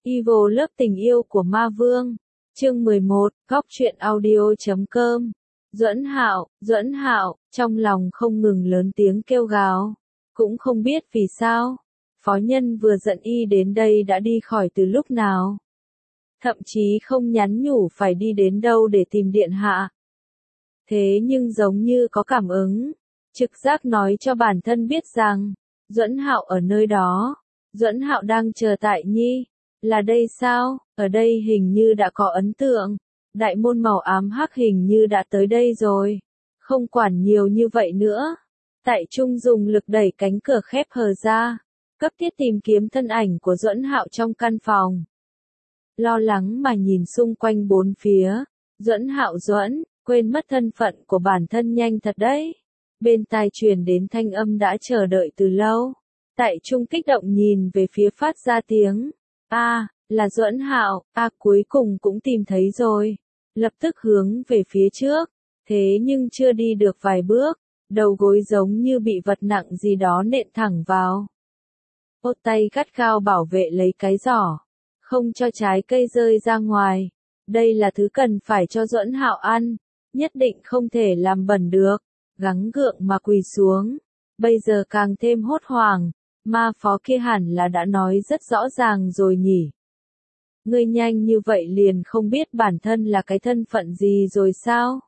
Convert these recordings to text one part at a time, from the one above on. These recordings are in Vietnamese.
Evil lớp tình yêu của ma vương. Chương 11, góc truyện audio.com. Duẫn Hạo, trong lòng không ngừng lớn tiếng kêu gào. Cũng không biết vì sao, phó nhân vừa dẫn y đến đây đã đi khỏi từ lúc nào. Thậm chí không nhắn nhủ phải đi đến đâu để tìm điện hạ. Thế nhưng giống như có cảm ứng, trực giác nói cho bản thân biết rằng, Duẫn Hạo ở nơi đó. Duẫn Hạo đang chờ tại Nhi. Là đây sao? Ở đây hình như đã có ấn tượng. Đại môn màu ám hắc hình như đã tới đây rồi. Không quản nhiều như vậy nữa. Tại Trung dùng lực đẩy cánh cửa khép hờ ra. Cấp thiết tìm kiếm thân ảnh của Duẫn Hạo trong căn phòng. Lo lắng mà nhìn xung quanh bốn phía. Duẫn Hạo quên mất thân phận của bản thân nhanh thật đấy. Bên tai truyền đến thanh âm đã chờ đợi từ lâu. Tại Trung kích động nhìn về phía phát ra tiếng. Là Duẫn Hạo, cuối cùng cũng tìm thấy rồi. Lập tức hướng về phía trước. Thế nhưng chưa đi được vài bước, đầu gối giống như bị vật nặng gì đó nện thẳng vào. Ốt tay gắt gao bảo vệ lấy cái giỏ. Không cho trái cây rơi ra ngoài. Đây là thứ cần phải cho Duẫn Hạo ăn. Nhất định không thể làm bẩn được. Gắng gượng mà quỳ xuống. Bây giờ càng thêm hốt hoảng. Ma phó kia hẳn là đã nói rất rõ ràng rồi nhỉ. Ngươi nhanh như vậy liền không biết bản thân là cái thân phận gì rồi sao?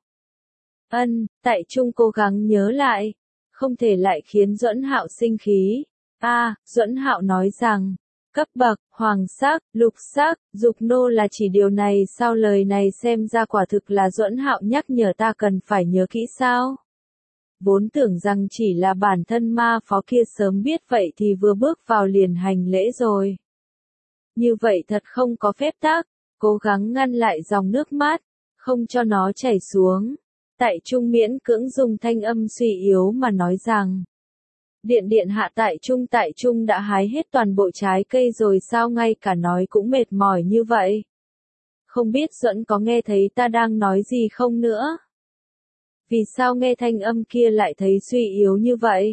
Tại Trung cố gắng nhớ lại. Không thể lại khiến Duẫn Hạo sinh khí. Duẫn Hạo nói rằng, cấp bậc, hoàng sắc, lục sắc, dục nô là chỉ điều này sao lời này xem ra quả thực là Duẫn Hạo nhắc nhở ta cần phải nhớ kỹ sao? Vốn tưởng rằng chỉ là bản thân ma phó kia sớm biết vậy thì vừa bước vào liền hành lễ rồi. Như vậy thật không có phép tắc, cố gắng ngăn lại dòng nước mắt, không cho nó chảy xuống. Tại Trung miễn cưỡng dùng thanh âm suy yếu mà nói rằng. Điện hạ tại Trung đã hái hết toàn bộ trái cây rồi sao ngay cả nói cũng mệt mỏi như vậy. Không biết Duẫn có nghe thấy ta đang nói gì không nữa? Vì sao nghe thanh âm kia lại thấy suy yếu như vậy?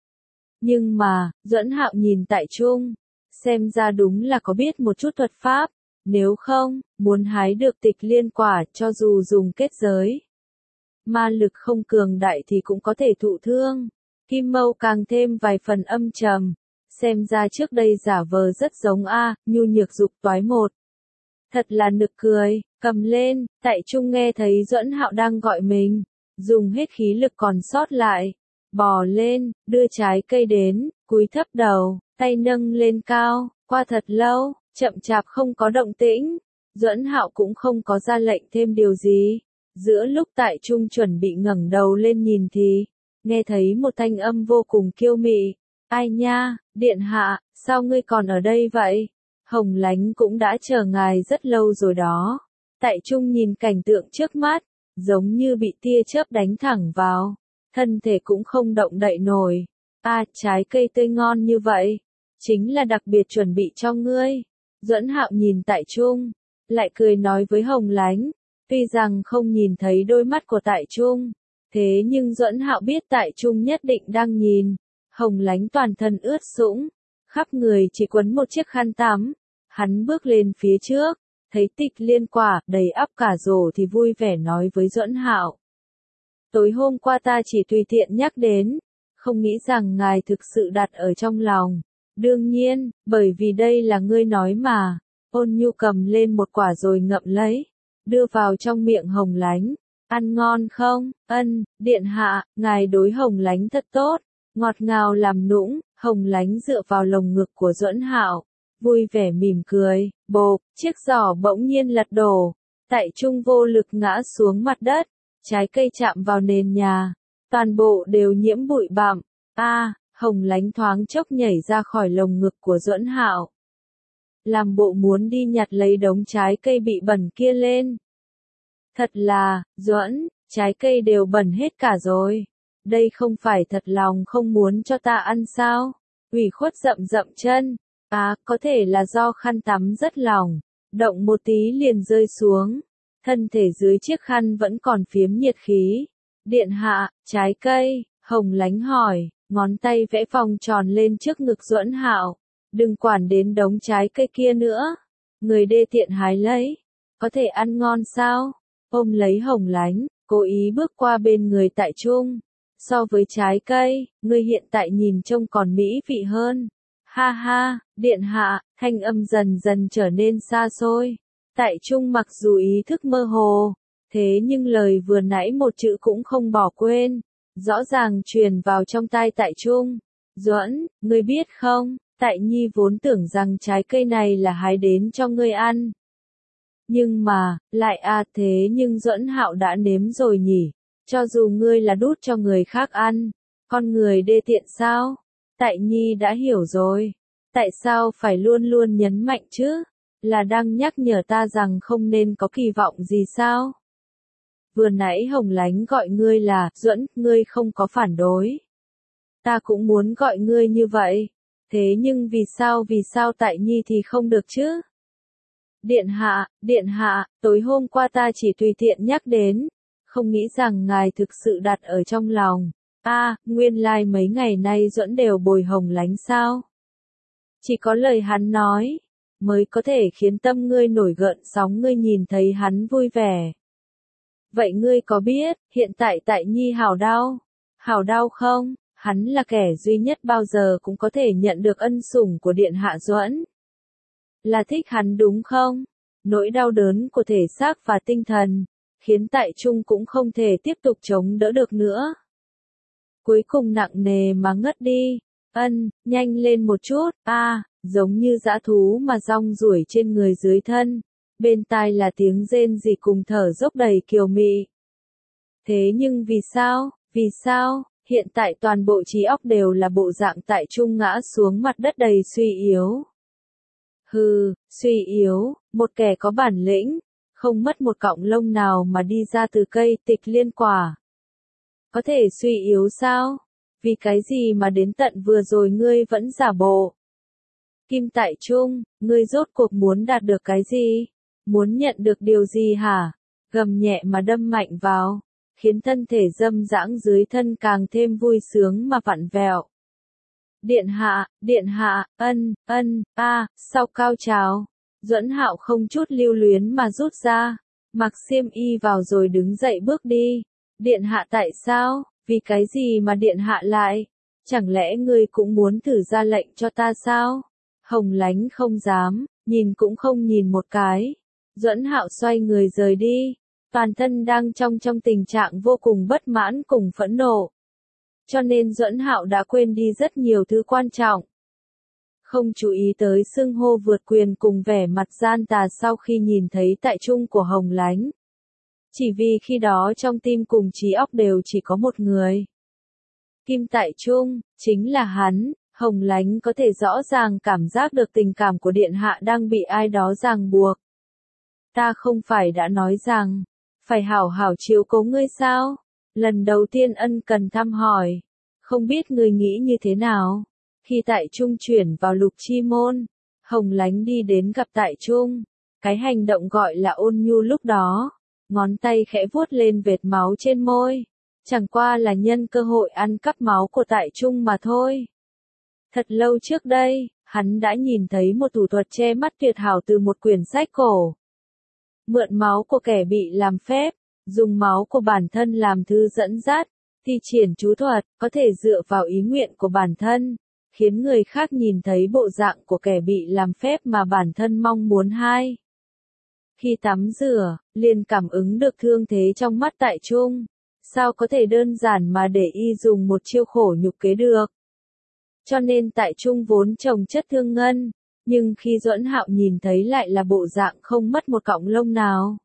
Nhưng mà, Duẫn Hạo nhìn tại Trung, xem ra đúng là có biết một chút thuật pháp, nếu không, muốn hái được tịch liên quả cho dù dùng kết giới. Ma lực không cường đại thì cũng có thể thụ thương, Kim Mâu càng thêm vài phần âm trầm, xem ra trước đây giả vờ rất giống nhu nhược dục toái một. Thật là nực cười, cầm lên, tại Trung nghe thấy Duẫn Hạo đang gọi mình. Dùng hết khí lực còn sót lại, bò lên, đưa trái cây đến, cúi thấp đầu, tay nâng lên cao, qua thật lâu, chậm chạp không có động tĩnh. Duẫn Hạo cũng không có ra lệnh thêm điều gì. Giữa lúc tại Trung chuẩn bị ngẩng đầu lên nhìn thì, nghe thấy một thanh âm vô cùng kiêu mị. Ai nha, điện hạ, sao ngươi còn ở đây vậy? Hồng Lánh cũng đã chờ ngài rất lâu rồi đó. Tại Trung nhìn cảnh tượng trước mắt. Giống như bị tia chớp đánh thẳng vào, thân thể cũng không động đậy nổi. Trái cây tươi ngon như vậy, chính là đặc biệt chuẩn bị cho ngươi. Duẫn Hạo nhìn tại Trung, lại cười nói với Hồng Lánh, tuy rằng không nhìn thấy đôi mắt của tại Trung, thế nhưng Duẫn Hạo biết tại Trung nhất định đang nhìn. Hồng Lánh toàn thân ướt sũng, khắp người chỉ quấn một chiếc khăn tắm, hắn bước lên phía trước. Thấy tịch liên quả đầy ắp cả rổ thì vui vẻ nói với Duẫn Hạo. Tối hôm qua ta chỉ tùy tiện nhắc đến, không nghĩ rằng ngài thực sự đặt ở trong lòng. Đương nhiên, bởi vì đây là ngươi nói mà. Ôn Nhu cầm lên một quả rồi ngậm lấy, đưa vào trong miệng Hồng Lánh. Ăn ngon không? Điện hạ, ngài đối Hồng Lánh thật tốt, ngọt ngào làm nũng. Hồng Lánh dựa vào lồng ngực của Duẫn Hạo. Vui vẻ mỉm cười, bộp, chiếc giỏ bỗng nhiên lật đổ. Tại Trung vô lực ngã xuống mặt đất, trái cây chạm vào nền nhà, toàn bộ đều nhiễm bụi bặm. Hồng Lánh thoáng chốc nhảy ra khỏi lồng ngực của Duẫn Hạo. Làm bộ muốn đi nhặt lấy đống trái cây bị bẩn kia lên. Thật là, Duẫn, trái cây đều bẩn hết cả rồi. Đây không phải thật lòng không muốn cho ta ăn sao? Ủy khuất dậm chân. Có thể là do khăn tắm rất lỏng, động một tí liền rơi xuống. Thân thể dưới chiếc khăn vẫn còn phiếm nhiệt khí. Điện hạ, trái cây, Hồng Lánh hỏi, ngón tay vẽ vòng tròn lên trước ngực Duẫn Hạo. Đừng quản đến đống trái cây kia nữa. Người đê tiện hái lấy, có thể ăn ngon sao? Ôm lấy Hồng Lánh, cố ý bước qua bên người Tại Trung. So với trái cây, ngươi hiện tại nhìn trông còn mỹ vị hơn. Ha ha, điện hạ, thanh âm dần dần trở nên xa xôi. Tại Trung mặc dù ý thức mơ hồ, thế nhưng lời vừa nãy một chữ cũng không bỏ quên, rõ ràng truyền vào trong tai Tại Trung. Duẫn, ngươi biết không, Tại Nhi vốn tưởng rằng trái cây này là hái đến cho ngươi ăn. Nhưng mà, lại thế nhưng Duẫn Hạo đã nếm rồi nhỉ, cho dù ngươi là đút cho người khác ăn, con người đê tiện sao? Tại Nhi đã hiểu rồi, tại sao phải luôn luôn nhấn mạnh chứ? Là đang nhắc nhở ta rằng không nên có kỳ vọng gì sao? Vừa nãy Hồng Lánh gọi ngươi là Duẫn, ngươi không có phản đối. Ta cũng muốn gọi ngươi như vậy. Thế nhưng vì sao Tại Nhi thì không được chứ? Điện hạ, tối hôm qua ta chỉ tùy tiện nhắc đến, không nghĩ rằng ngài thực sự đặt ở trong lòng. Nguyên lai mấy ngày nay Duẫn đều bồi Hồng Lánh sao? Chỉ có lời hắn nói, mới có thể khiến tâm ngươi nổi gợn sóng, ngươi nhìn thấy hắn vui vẻ. Vậy ngươi có biết, hiện tại Tại Nhi hảo đau không? Hắn là kẻ duy nhất bao giờ cũng có thể nhận được ân sủng của Điện hạ Duẫn. Là thích hắn đúng không? Nỗi đau đớn của thể xác và tinh thần, khiến Tại Trung cũng không thể tiếp tục chống đỡ được nữa. Cuối cùng nặng nề mà ngất đi. Nhanh lên một chút, giống như dã thú mà rong ruổi trên người dưới thân. Bên tai là tiếng rên rỉ cùng thở dốc đầy kiều mị. Thế nhưng vì sao, hiện tại toàn bộ trí óc đều là bộ dạng Tại Trung ngã xuống mặt đất đầy suy yếu. Suy yếu, một kẻ có bản lĩnh, không mất một cọng lông nào mà đi ra từ cây Tịch Liên quả. Có thể suy yếu sao? Vì cái gì mà đến tận vừa rồi ngươi vẫn giả bộ? Kim Tại Trung, ngươi rốt cuộc muốn đạt được cái gì? Muốn nhận được điều gì hả? Gầm nhẹ mà đâm mạnh vào, khiến thân thể dâm dãng dưới thân càng thêm vui sướng mà vặn vẹo. Điện hạ, sau cao trào, Duẫn Hạo không chút lưu luyến mà rút ra, mặc xiêm y vào rồi đứng dậy bước đi. Điện hạ tại sao? Vì cái gì mà điện hạ lại? Chẳng lẽ ngươi cũng muốn thử ra lệnh cho ta sao? Hồng Lánh không dám, nhìn cũng không nhìn một cái. Duẫn Hạo xoay người rời đi, toàn thân đang trong tình trạng vô cùng bất mãn cùng phẫn nộ. Cho nên Duẫn Hạo đã quên đi rất nhiều thứ quan trọng. Không chú ý tới xưng hô vượt quyền cùng vẻ mặt gian tà sau khi nhìn thấy Tại Trung của Hồng Lánh. Chỉ vì khi đó trong tim cùng trí óc đều chỉ có một người. Kim Tại Trung, chính là hắn. Hồng Lánh có thể rõ ràng cảm giác được tình cảm của điện hạ đang bị ai đó ràng buộc. Ta không phải đã nói rằng, phải hảo hảo chiếu cố ngươi sao? Lần đầu tiên ân cần thăm hỏi. Không biết ngươi nghĩ như thế nào? Khi Tại Trung chuyển vào Lục Chi Môn, Hồng Lánh đi đến gặp Tại Trung. Cái hành động gọi là ôn nhu lúc đó. Ngón tay khẽ vuốt lên vệt máu trên môi. Chẳng qua là nhân cơ hội ăn cắp máu của Tại Trung mà thôi. Thật lâu trước đây, hắn đã nhìn thấy một thủ thuật che mắt tuyệt hảo từ một quyển sách cổ. Mượn máu của kẻ bị làm phép, dùng máu của bản thân làm thư dẫn dắt, thi triển chú thuật, có thể dựa vào ý nguyện của bản thân, khiến người khác nhìn thấy bộ dạng của kẻ bị làm phép mà bản thân mong muốn hay. Khi tắm rửa, liền cảm ứng được thương thế trong mắt Tại Trung. Sao có thể đơn giản mà để y dùng một chiêu khổ nhục kế được? Cho nên Tại Trung vốn trồng chất thương ngân, nhưng khi Duẫn Hạo nhìn thấy lại là bộ dạng không mất một cọng lông nào.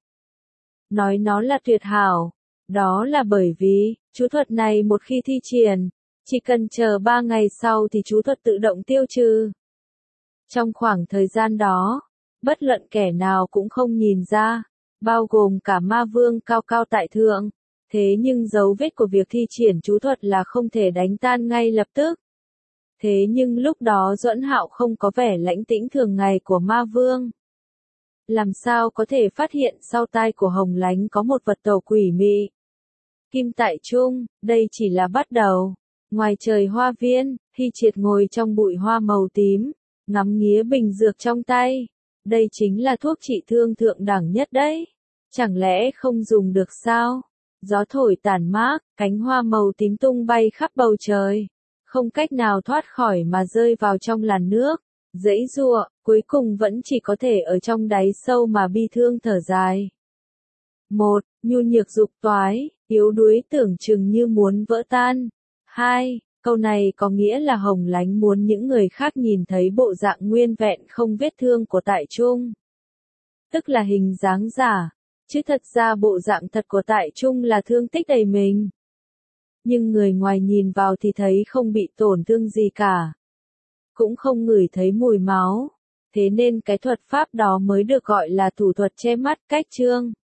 Nói nó là tuyệt hảo, đó là bởi vì, chú thuật này một khi thi triển, chỉ cần chờ 3 ngày sau thì chú thuật tự động tiêu trừ. Trong khoảng thời gian đó, bất luận kẻ nào cũng không nhìn ra, bao gồm cả ma vương cao cao tại thượng. Thế nhưng dấu vết của việc thi triển chú thuật là không thể đánh tan ngay lập tức. Thế nhưng lúc đó Duẫn Hạo không có vẻ lãnh tĩnh thường ngày của ma vương. Làm sao có thể phát hiện sau tai của Hồng Lánh có một vật tẩu quỷ mị? Kim Tại Trung, đây chỉ là bắt đầu. Ngoài trời hoa viên, Hy Triệt ngồi trong bụi hoa màu tím, ngắm nghía bình dược trong tay. Đây chính là thuốc trị thương thượng đẳng nhất đấy. Chẳng lẽ không dùng được sao? Gió thổi tàn mát, cánh hoa màu tím tung bay khắp bầu trời. Không cách nào thoát khỏi mà rơi vào trong làn nước. Giãy giụa, cuối cùng vẫn chỉ có thể ở trong đáy sâu mà bi thương thở dài. 1. Nhu nhược dục toái, yếu đuối tưởng chừng như muốn vỡ tan. 2. Câu này có nghĩa là Hồng Lánh muốn những người khác nhìn thấy bộ dạng nguyên vẹn không vết thương của Tại Trung. Tức là hình dáng giả, chứ thật ra bộ dạng thật của Tại Trung là thương tích đầy mình. Nhưng người ngoài nhìn vào thì thấy không bị tổn thương gì cả. Cũng không ngửi thấy mùi máu. Thế nên cái thuật pháp đó mới được gọi là thủ thuật che mắt cách trương.